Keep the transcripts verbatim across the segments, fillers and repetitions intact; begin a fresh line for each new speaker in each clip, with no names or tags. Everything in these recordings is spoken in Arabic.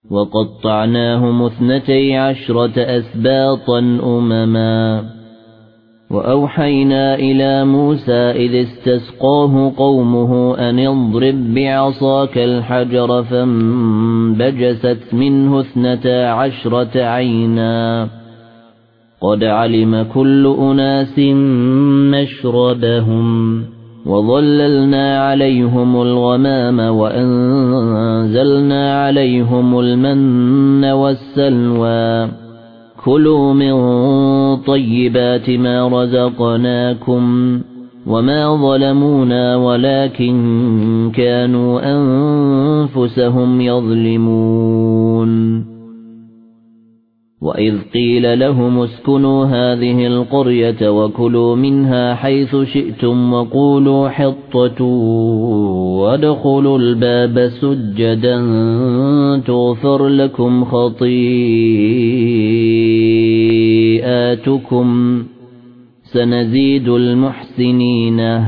وقطعناهم اثنتي عشرة أسباطا أمما وأوحينا إلى موسى إذ استسقاه قومه أن اضرب بعصاك الحجر فانبجست منه اثنتا عشرة عينا قد علم كل أناس مشربهم وظللنا عليهم الغمام وأنزلنا عليهم المن والسلوى كلوا من طيبات ما رزقناكم وما ظلمونا ولكن كانوا أنفسهم يظلمون وإذ قيل لهم اسكنوا هذه القرية وكلوا منها حيث شئتم وقولوا حطة وادخلوا الباب سجدا تغفر لكم خطيئاتكم سنزيد المحسنين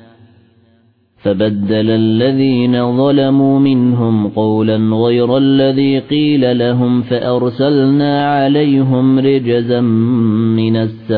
فبدل الذين ظلموا منهم قولا غير الذي قيل لهم فأرسلنا عليهم رجزا من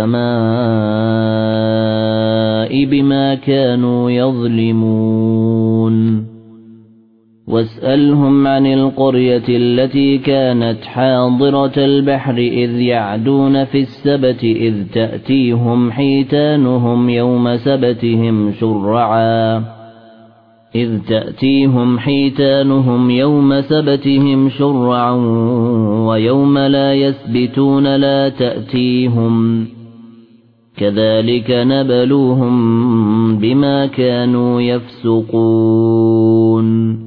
السماء بما كانوا يظلمون واسألهم عن القرية التي كانت حاضرة البحر إذ يعدون في السبت إذ تأتيهم حيتانهم يوم سبتهم شرعا إذ تأتيهم حيتانهم يوم سبتهم شرعا ويوم لا يسبتون لا تأتيهم كذلك نبلوهم بما كانوا يفسقون